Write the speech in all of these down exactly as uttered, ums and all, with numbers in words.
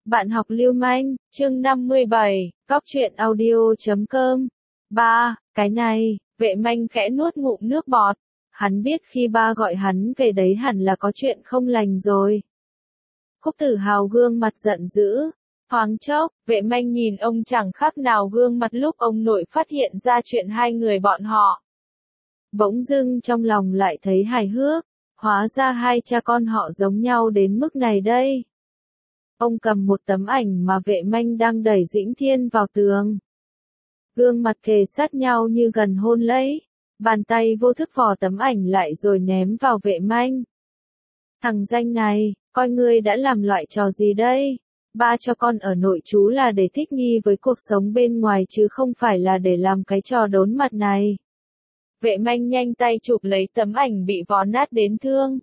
Bạn học lưu manh, chương năm mươi bảy, cóc truyện audio chấm com. Ba, cái này, vệ manh khẽ nuốt ngụm nước bọt. Hắn biết khi ba gọi hắn về đấy hẳn là có chuyện không lành rồi. Khúc Tử Hào gương mặt giận dữ. Thoáng chốc, vệ manh nhìn ông chẳng khác nào gương mặt lúc ông nội phát hiện ra chuyện hai người bọn họ. Bỗng dưng trong lòng lại thấy hài hước, hóa ra hai cha con họ giống nhau đến mức này đây. Ông cầm một tấm ảnh mà vệ manh đang đẩy Dĩnh Thiên vào tường. Gương mặt kề sát nhau như gần hôn lấy. Bàn tay vô thức vò tấm ảnh lại rồi ném vào vệ manh. Thằng danh này, coi ngươi đã làm loại trò gì đây? Ba cho con ở nội trú là để thích nghi với cuộc sống bên ngoài chứ không phải là để làm cái trò đốn mặt này. Vệ manh nhanh tay chụp lấy tấm ảnh bị vò nát đến thương.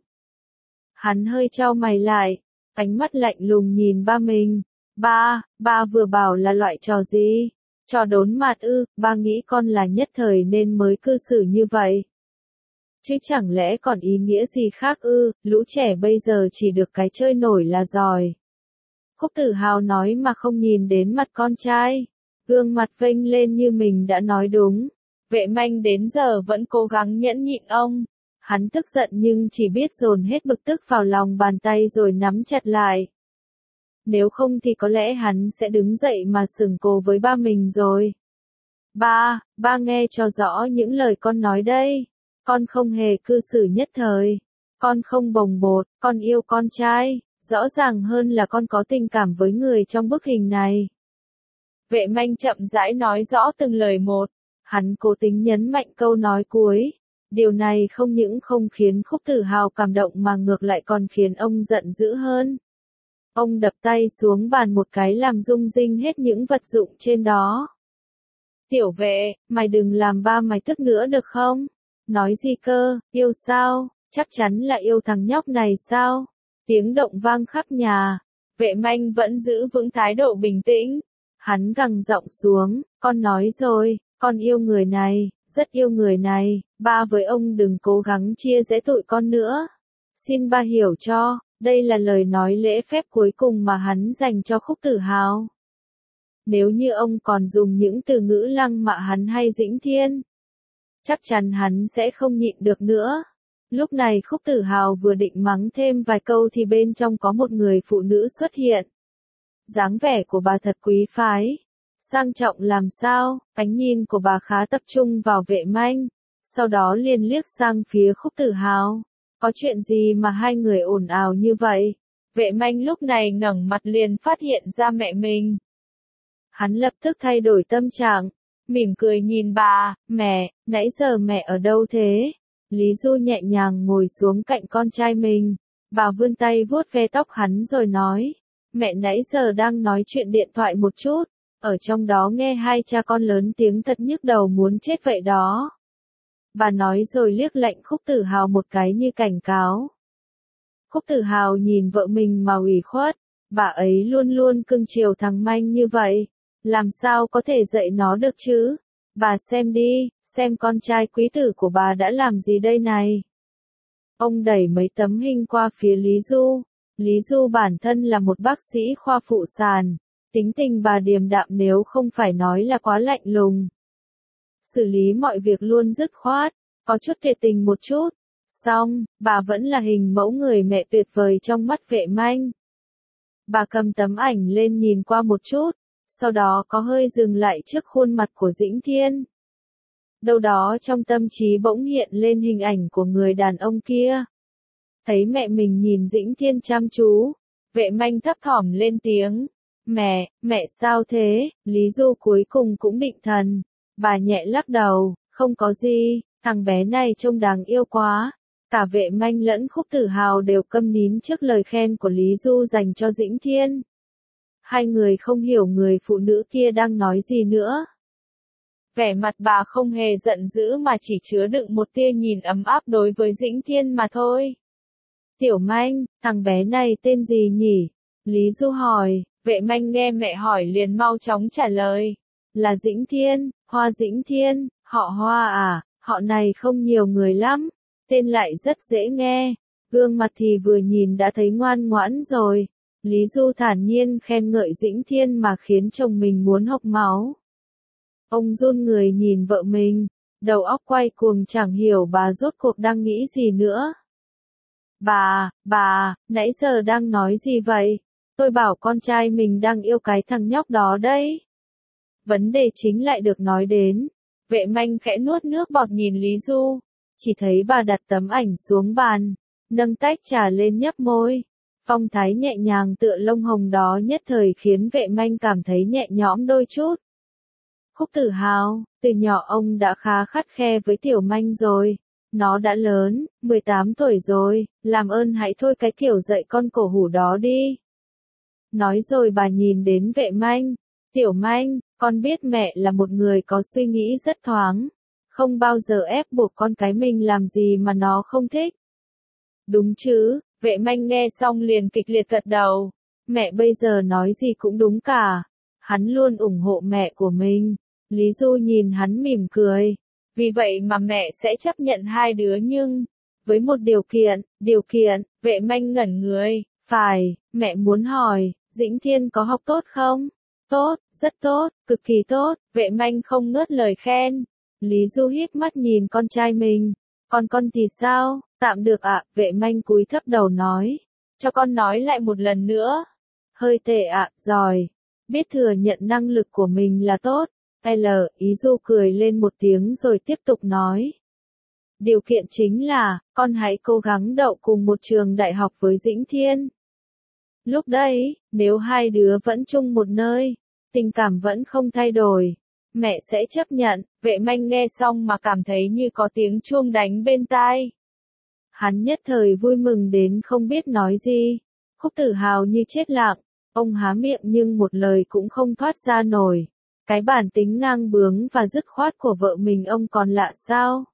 Hắn hơi chau mày lại, ánh mắt lạnh lùng nhìn ba mình. Ba, ba vừa bảo là loại trò gì? Trò đốn mặt ư? Ba nghĩ con là nhất thời nên mới cư xử như vậy. Chứ chẳng lẽ còn ý nghĩa gì khác ư? Lũ trẻ bây giờ chỉ được cái chơi nổi là giỏi. Khúc Tử Hào nói mà không nhìn đến mặt con trai. Gương mặt vênh lên như mình đã nói đúng. Vệ manh đến giờ vẫn cố gắng nhẫn nhịn ông. Hắn tức giận nhưng chỉ biết dồn hết bực tức vào lòng bàn tay rồi nắm chặt lại. Nếu không thì có lẽ hắn sẽ đứng dậy mà sừng cồ với ba mình rồi. Ba, ba nghe cho rõ những lời con nói đây. Con không hề cư xử nhất thời. Con không bồng bột, con yêu con trai. Rõ ràng hơn là con có tình cảm với người trong bức hình này. Vệ manh chậm rãi nói rõ từng lời một. Hắn cố tính nhấn mạnh câu nói cuối. Điều này không những không khiến Khúc Tử Hào cảm động mà ngược lại còn khiến ông giận dữ hơn. Ông đập tay xuống bàn một cái làm rung rinh hết những vật dụng trên đó. Tiểu vệ, mày đừng làm ba mày tức nữa được không? Nói gì cơ, yêu sao? Chắc chắn là yêu thằng nhóc này sao? Tiếng động vang khắp nhà. Vệ manh vẫn giữ vững thái độ bình tĩnh. Hắn gằn giọng xuống, con nói rồi, con yêu người này, rất yêu người này, ba với ông đừng cố gắng chia rẽ tụi con nữa. Xin ba hiểu cho, đây là lời nói lễ phép cuối cùng mà hắn dành cho Khúc Tử Hào. Nếu như ông còn dùng những từ ngữ lăng mạ hắn hay Dĩnh Thiên, chắc chắn hắn sẽ không nhịn được nữa. Lúc này Khúc Tử Hào vừa định mắng thêm vài câu thì bên trong có một người phụ nữ xuất hiện. Dáng vẻ của bà thật quý phái. Sang trọng làm sao, ánh nhìn của bà khá tập trung vào vệ manh. Sau đó liền liếc sang phía Khúc Tử Hào. Có chuyện gì mà hai người ồn ào như vậy? Vệ manh lúc này ngẩng mặt liền phát hiện ra mẹ mình. Hắn lập tức thay đổi tâm trạng. Mỉm cười nhìn bà, mẹ, nãy giờ mẹ ở đâu thế? Lý Du nhẹ nhàng ngồi xuống cạnh con trai mình. Bà vươn tay vuốt ve tóc hắn rồi nói. Mẹ nãy giờ đang nói chuyện điện thoại một chút. Ở trong đó nghe hai cha con lớn tiếng thật nhức đầu muốn chết vậy đó. Bà nói rồi liếc lạnh Khúc Tử Hào một cái như cảnh cáo. Khúc Tử Hào nhìn vợ mình mà ủy khuất. Bà ấy luôn luôn cưng chiều thằng manh như vậy. Làm sao có thể dạy nó được chứ? Bà xem đi, xem con trai quý tử của bà đã làm gì đây này. Ông đẩy mấy tấm hình qua phía Lý Du. Lý Du bản thân là một bác sĩ khoa phụ sản. Tính tình bà điềm đạm nếu không phải nói là quá lạnh lùng. Xử lý mọi việc luôn dứt khoát, có chút tuyệt tình một chút. Xong, bà vẫn là hình mẫu người mẹ tuyệt vời trong mắt vệ manh. Bà cầm tấm ảnh lên nhìn qua một chút, sau đó có hơi dừng lại trước khuôn mặt của Dĩnh Thiên. Đâu đó trong tâm trí bỗng hiện lên hình ảnh của người đàn ông kia. Thấy mẹ mình nhìn Dĩnh Thiên chăm chú, vệ manh thấp thỏm lên tiếng. Mẹ, mẹ sao thế? Lý Du cuối cùng cũng định thần. Bà nhẹ lắc đầu, không có gì, thằng bé này trông đáng yêu quá. Cả vệ manh lẫn Khúc Tử Hào đều câm nín trước lời khen của Lý Du dành cho Dĩnh Thiên. Hai người không hiểu người phụ nữ kia đang nói gì nữa. Vẻ mặt bà không hề giận dữ mà chỉ chứa đựng một tia nhìn ấm áp đối với Dĩnh Thiên mà thôi. Tiểu manh, thằng bé này tên gì nhỉ? Lý Du hỏi, vệ manh nghe mẹ hỏi liền mau chóng trả lời. Là Dĩnh Thiên, Hoa Dĩnh Thiên, họ Hoa à, họ này không nhiều người lắm, tên lại rất dễ nghe, gương mặt thì vừa nhìn đã thấy ngoan ngoãn rồi. Lý Du thản nhiên khen ngợi Dĩnh Thiên mà khiến chồng mình muốn hộc máu. Ông run người nhìn vợ mình, đầu óc quay cuồng chẳng hiểu bà rốt cuộc đang nghĩ gì nữa. Bà, bà, nãy giờ đang nói gì vậy? Tôi bảo con trai mình đang yêu cái thằng nhóc đó đấy. Vấn đề chính lại được nói đến. Vệ Manh khẽ nuốt nước bọt nhìn Lý Du, chỉ thấy bà đặt tấm ảnh xuống bàn, nâng tách trà lên nhấp môi. Phong thái nhẹ nhàng tựa lông hồng đó nhất thời khiến Vệ Manh cảm thấy nhẹ nhõm đôi chút. Khúc Tử Hào, từ nhỏ ông đã khá khắt khe với Tiểu Manh rồi. Nó đã lớn, mười tám tuổi rồi, làm ơn hãy thôi cái kiểu dạy con cổ hủ đó đi. Nói rồi bà nhìn đến Vệ Manh. Tiểu Manh, con biết mẹ là một người có suy nghĩ rất thoáng. Không bao giờ ép buộc con cái mình làm gì mà nó không thích. Đúng chứ, Vệ Manh nghe xong liền kịch liệt gật đầu. Mẹ bây giờ nói gì cũng đúng cả. Hắn luôn ủng hộ mẹ của mình. Lý Du nhìn hắn mỉm cười. Vì vậy mà mẹ sẽ chấp nhận hai đứa nhưng, với một điều kiện, điều kiện, Vệ Manh ngẩn người, phải, mẹ muốn hỏi, Dĩnh Thiên có học tốt không? Tốt, rất tốt, cực kỳ tốt, Vệ Manh không ngớt lời khen. Lý Du híp mắt nhìn con trai mình, còn con thì sao, tạm được ạ, Vệ Manh cúi thấp đầu nói, cho con nói lại một lần nữa. Hơi tệ ạ, giỏi, biết thừa nhận năng lực của mình là tốt. L, Ý Du cười lên một tiếng rồi tiếp tục nói. Điều kiện chính là, con hãy cố gắng đậu cùng một trường đại học với Dĩnh Thiên. Lúc đấy, nếu hai đứa vẫn chung một nơi, tình cảm vẫn không thay đổi, mẹ sẽ chấp nhận. Vệ Manh nghe xong mà cảm thấy như có tiếng chuông đánh bên tai. Hắn nhất thời vui mừng đến không biết nói gì. Khúc Tử Hào như chết lặng, ông há miệng nhưng một lời cũng không thoát ra nổi. Cái bản tính ngang bướng và dứt khoát của vợ mình ông còn lạ sao?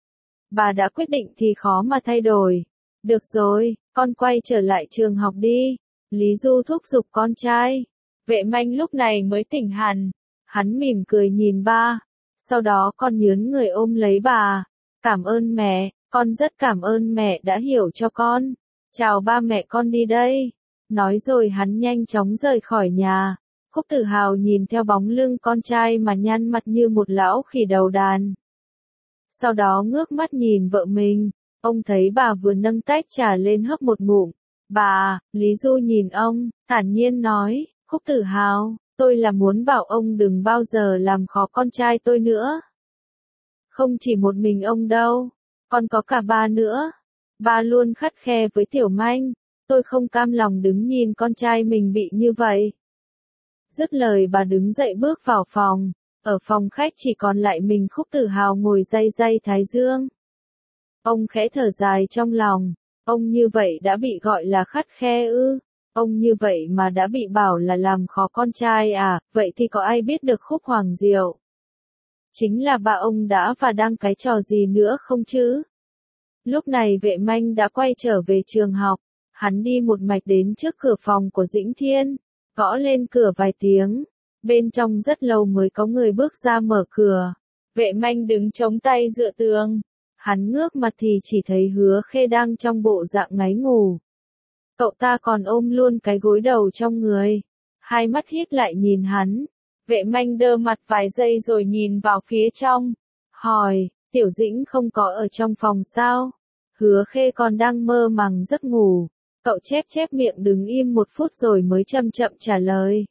Bà đã quyết định thì khó mà thay đổi. Được rồi, con quay trở lại trường học đi. Lý Du thúc giục con trai. Vệ Manh lúc này mới tỉnh hẳn. Hắn mỉm cười nhìn ba. Sau đó con nhớn người ôm lấy bà. Cảm ơn mẹ, con rất cảm ơn mẹ đã hiểu cho con. Chào ba mẹ, con đi đây. Nói rồi hắn nhanh chóng rời khỏi nhà. Khúc Tử Hào nhìn theo bóng lưng con trai mà nhăn mặt như một lão khỉ đầu đàn. Sau đó ngước mắt nhìn vợ mình, ông thấy bà vừa nâng tách trà lên hớp một ngụm. Bà, Lý Du nhìn ông, thản nhiên nói, Khúc Tử Hào, tôi là muốn bảo ông đừng bao giờ làm khó con trai tôi nữa. Không chỉ một mình ông đâu, còn có cả ba nữa. Ba luôn khắt khe với Tiểu Manh, tôi không cam lòng đứng nhìn con trai mình bị như vậy. Dứt lời bà đứng dậy bước vào phòng, ở phòng khách chỉ còn lại mình Khúc Tử Hào ngồi day day thái dương. Ông khẽ thở dài trong lòng, ông như vậy đã bị gọi là khắt khe ư, ông như vậy mà đã bị bảo là làm khó con trai à, vậy thì có ai biết được Khúc Hoàng Diệu? Chính là bà ông đã và đang cái trò gì nữa không chứ? Lúc này Vệ Manh đã quay trở về trường học, hắn đi một mạch đến trước cửa phòng của Dĩnh Thiên. Gõ lên cửa vài tiếng, bên trong rất lâu mới có người bước ra mở cửa. Vệ Manh đứng chống tay dựa tường, hắn ngước mặt thì chỉ thấy Hứa Khê đang trong bộ dạng ngáy ngủ. Cậu ta còn ôm luôn cái gối đầu trong người, hai mắt híp lại nhìn hắn. Vệ Manh đơ mặt vài giây rồi nhìn vào phía trong, hỏi, Tiểu Dĩnh không có ở trong phòng sao? Hứa Khê còn đang mơ màng giấc ngủ. Cậu chép chép miệng đứng im một phút rồi mới chậm chậm trả lời.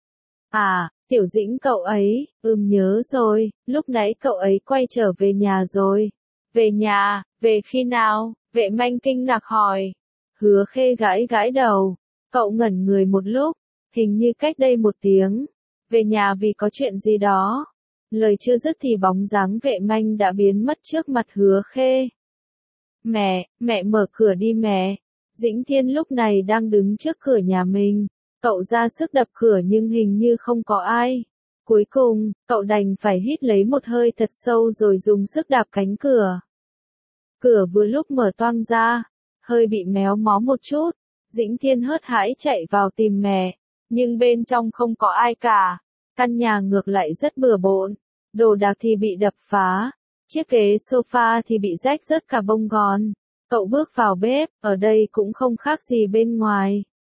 À, Tiểu Dĩnh cậu ấy, ừm nhớ rồi, lúc nãy cậu ấy quay trở về nhà rồi. Về nhà, về khi nào? Vệ Manh kinh ngạc hỏi. Hứa Khê gãi gãi đầu. Cậu ngẩn người một lúc, hình như cách đây một tiếng. Về nhà vì có chuyện gì đó. Lời chưa dứt thì bóng dáng Vệ Manh đã biến mất trước mặt Hứa Khê. Mẹ, mẹ mở cửa đi mẹ. Dĩnh Thiên lúc này đang đứng trước cửa nhà mình. Cậu ra sức đập cửa nhưng hình như không có ai. Cuối cùng, cậu đành phải hít lấy một hơi thật sâu rồi dùng sức đạp cánh cửa. Cửa vừa lúc mở toang ra, hơi bị méo mó một chút. Dĩnh Thiên hớt hãi chạy vào tìm mẹ, nhưng bên trong không có ai cả. Căn nhà ngược lại rất bừa bộn, đồ đạc thì bị đập phá, chiếc ghế sofa thì bị rách rớt cả bông gòn. Cậu bước vào bếp, ở đây cũng không khác gì bên ngoài.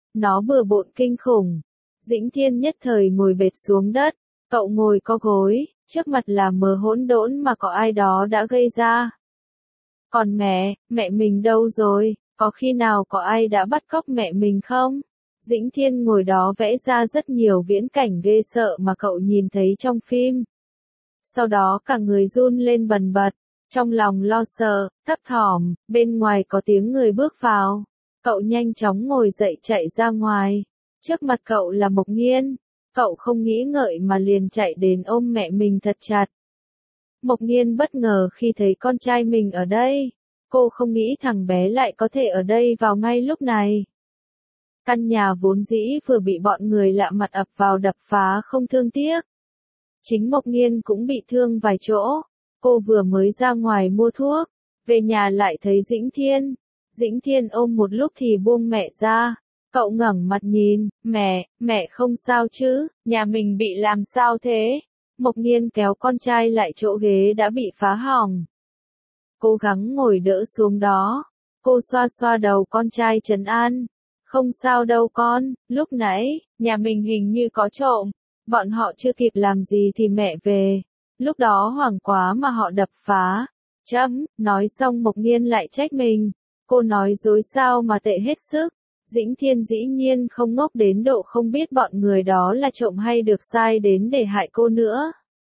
Nó bừa bộn kinh khủng. Dĩnh Thiên nhất thời ngồi bệt xuống đất, cậu ngồi co gối, trước mặt là mớ hỗn độn mà có ai đó đã gây ra. Còn mẹ, mẹ mình đâu rồi, có khi nào có ai đã bắt cóc mẹ mình không? Dĩnh Thiên ngồi đó vẽ ra rất nhiều viễn cảnh ghê sợ mà cậu nhìn thấy trong phim. Sau đó cả người run lên bần bật, trong lòng lo sợ, thấp thỏm, bên ngoài có tiếng người bước vào. Cậu nhanh chóng ngồi dậy chạy ra ngoài. Trước mặt cậu là Mộc Nghiên. Cậu không nghĩ ngợi mà liền chạy đến ôm mẹ mình thật chặt. Mộc Nghiên bất ngờ khi thấy con trai mình ở đây. Cô không nghĩ thằng bé lại có thể ở đây vào ngay lúc này. Căn nhà vốn dĩ vừa bị bọn người lạ mặt ập vào đập phá không thương tiếc. Chính Mộc Nghiên cũng bị thương vài chỗ. Cô vừa mới ra ngoài mua thuốc, về nhà lại thấy Dĩnh Thiên. Dĩnh Thiên ôm một lúc thì buông mẹ ra. Cậu ngẩng mặt nhìn, mẹ, mẹ không sao chứ, nhà mình bị làm sao thế? Mộc Nghiên kéo con trai lại chỗ ghế đã bị phá hỏng. Cố gắng ngồi đỡ xuống đó. Cô xoa xoa đầu con trai trấn an. Không sao đâu con, lúc nãy, nhà mình hình như có trộm. Bọn họ chưa kịp làm gì thì mẹ về. Lúc đó hoảng quá mà họ đập phá. Chấm, nói xong Mộc Nghiên lại trách mình. Cô nói dối sao mà tệ hết sức. Dĩnh Thiên dĩ nhiên không ngốc đến độ không biết bọn người đó là trộm hay được sai đến để hại cô nữa.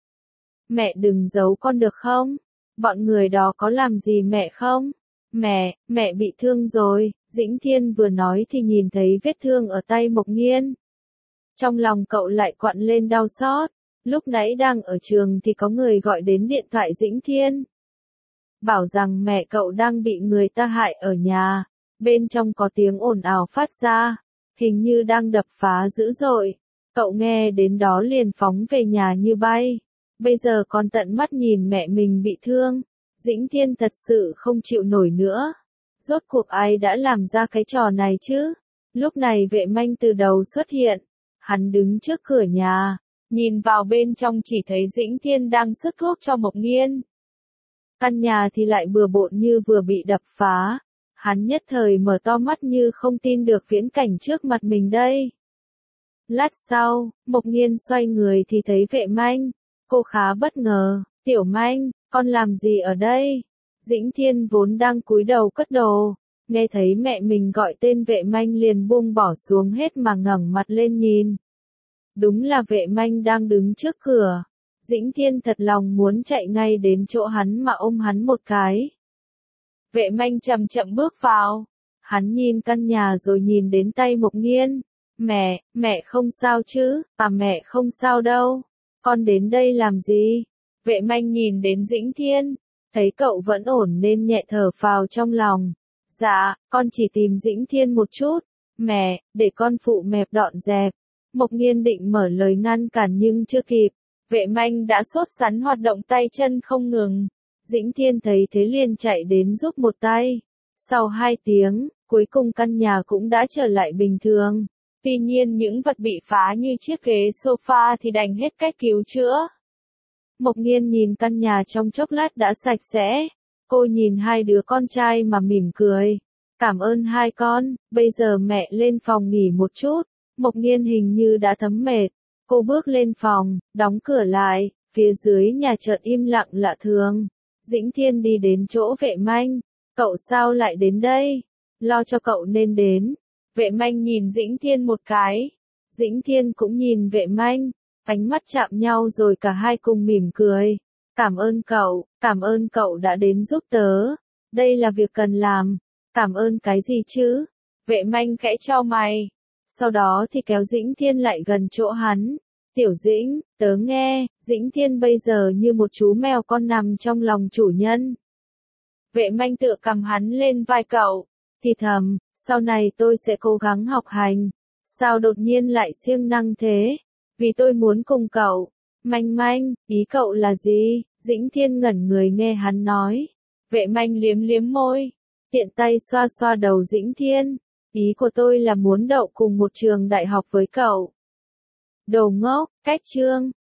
Mẹ đừng giấu con được không? Bọn người đó có làm gì mẹ không? Mẹ, mẹ bị thương rồi. Dĩnh Thiên vừa nói thì nhìn thấy vết thương ở tay Mộc Nghiên. Trong lòng cậu lại quặn lên đau xót. Lúc nãy đang ở trường thì có người gọi đến điện thoại Dĩnh Thiên. Bảo rằng mẹ cậu đang bị người ta hại ở nhà. Bên trong có tiếng ồn ào phát ra. Hình như đang đập phá dữ dội. Cậu nghe đến đó liền phóng về nhà như bay. Bây giờ còn tận mắt nhìn mẹ mình bị thương. Dĩnh Thiên thật sự không chịu nổi nữa. Rốt cuộc ai đã làm ra cái trò này chứ? Lúc này Vệ Manh từ đầu xuất hiện. Hắn đứng trước cửa nhà. Nhìn vào bên trong chỉ thấy Dĩnh Thiên đang sức thuốc cho Mộc Nghiên. Căn nhà thì lại bừa bộn như vừa bị đập phá. Hắn nhất thời mở to mắt như không tin được viễn cảnh trước mặt mình đây. Lát sau, Mộc Nghiên xoay người thì thấy Vệ Manh. Cô khá bất ngờ, Tiểu Manh, con làm gì ở đây? Dĩnh Thiên vốn đang cúi đầu cất đồ. Nghe thấy mẹ mình gọi tên Vệ Manh liền buông bỏ xuống hết mà ngẩng mặt lên nhìn. Đúng là Vệ Manh đang đứng trước cửa. Dĩnh Thiên thật lòng muốn chạy ngay đến chỗ hắn mà ôm hắn một cái. Vệ Manh chậm chậm bước vào. Hắn nhìn căn nhà rồi nhìn đến tay Mộc Nghiên. Mẹ, mẹ không sao chứ? À mẹ không sao đâu. Con đến đây làm gì? Vệ Manh nhìn đến Dĩnh Thiên. Thấy cậu vẫn ổn nên nhẹ thở phào trong lòng. Dạ, con chỉ tìm Dĩnh Thiên một chút. Mẹ, để con phụ mẹp dọn dẹp. Mộc Nghiên định mở lời ngăn cản nhưng chưa kịp. Vệ Manh đã sốt sắn hoạt động tay chân không ngừng. Dĩnh Thiên thấy thế liền chạy đến giúp một tay. Sau hai tiếng, cuối cùng căn nhà cũng đã trở lại bình thường. Tuy nhiên những vật bị phá như chiếc ghế sofa thì đành hết cách cứu chữa. Mộc Nghiên nhìn căn nhà trong chốc lát đã sạch sẽ. Cô nhìn hai đứa con trai mà mỉm cười. Cảm ơn hai con, bây giờ mẹ lên phòng nghỉ một chút. Mộc Nghiên hình như đã thấm mệt. Cô bước lên phòng, đóng cửa lại, phía dưới nhà chợt im lặng lạ thường. Dĩnh Thiên đi đến chỗ Vệ Manh. Cậu sao lại đến đây? Lo cho cậu nên đến. Vệ Manh nhìn Dĩnh Thiên một cái. Dĩnh Thiên cũng nhìn Vệ Manh. Ánh mắt chạm nhau rồi cả hai cùng mỉm cười. Cảm ơn cậu, cảm ơn cậu đã đến giúp tớ. Đây là việc cần làm. Cảm ơn cái gì chứ? Vệ Manh khẽ chau mày. Sau đó thì kéo Dĩnh Thiên lại gần chỗ hắn. Tiểu Dĩnh, tớ nghe, Dĩnh Thiên bây giờ như một chú mèo con nằm trong lòng chủ nhân. Vệ Manh tựa cầm hắn lên vai cậu. Thì thầm, sau này tôi sẽ cố gắng học hành. Sao đột nhiên lại siêng năng thế? Vì tôi muốn cùng cậu. Manh Manh, ý cậu là gì? Dĩnh Thiên ngẩn người nghe hắn nói. Vệ Manh liếm liếm môi. Tiện tay xoa xoa đầu Dĩnh Thiên. Ý của tôi là muốn đậu cùng một trường đại học với cậu. Đồ ngốc, cách chương.